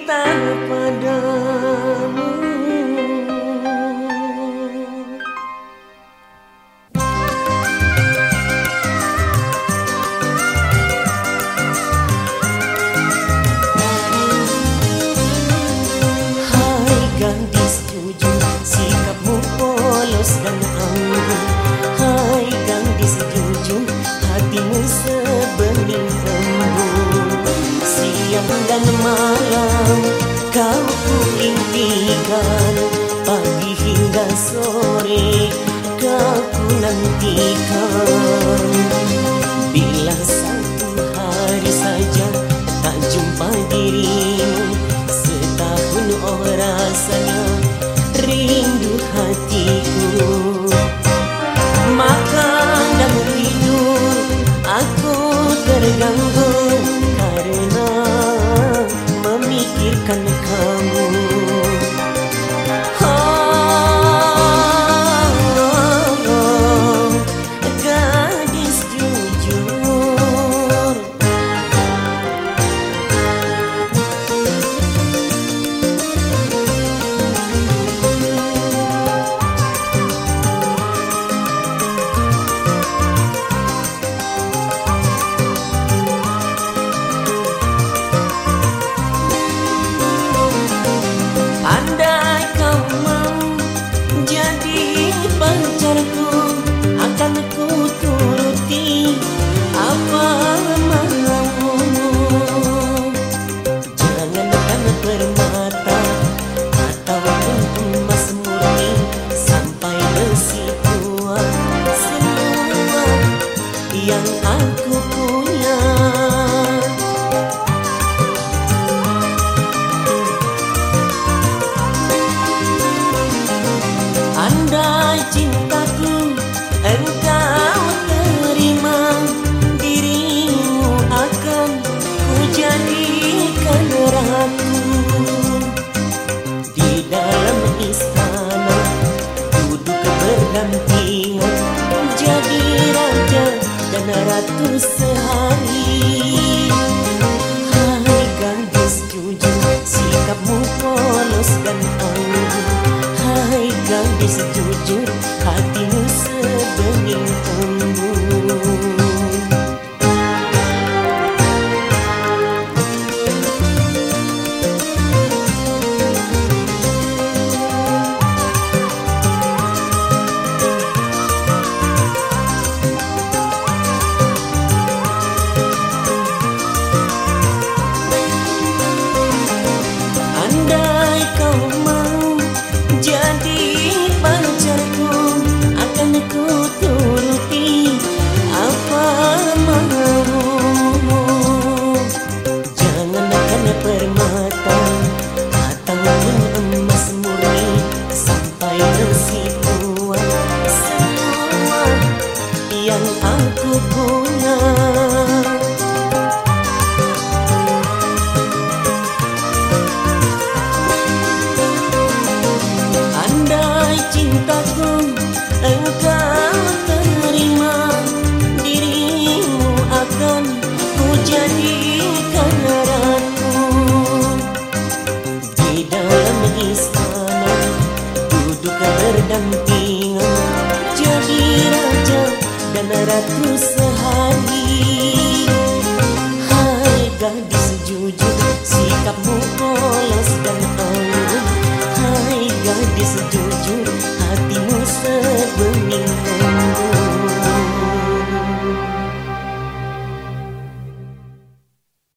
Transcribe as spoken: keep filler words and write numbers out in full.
cinta padamu. Hai gadis jujur, sikapmu polos dan anggun. Hai gadis jujur, hatimu sebening embun. Siang dan malam kau ku impikan, pagi hingga sore kau ku nantikan. Bila satu hari saja tak jumpa dirimu, setahun oh rasanya rindu hatiku. Makan dan tidur aku terganggu karena memikirkan kamu. Oh, oh, oh, gadis jujur. Andai kau mau jadi pacarku, akan ku turuti apa maumu. Jangankan permata ataupun emas murni, sampai besi tua, semua yang aku punya. Andai cintaku engkau terima, dirimu akan ku jadikan ratu. Di dalam istana duduk berdampingan, jadi raja dan ratu sehari. Hai gadis jujur, sikapmu polos dan anggun. Hai gadis jujur, hatimu sebening embun. Andai kau mau jadi pacarku, akan ku turuti apa maumu. Jangankan permata ataupun emas murni, sampai besi tua, semua yang aku punya. Andai cintaku engkau terima, dirimu akan ku jadikan ratu. Di dalam istana duduk berdampingan, jadi raja dan ratu sehari. Hai gadis jujur, sikapmu polos dan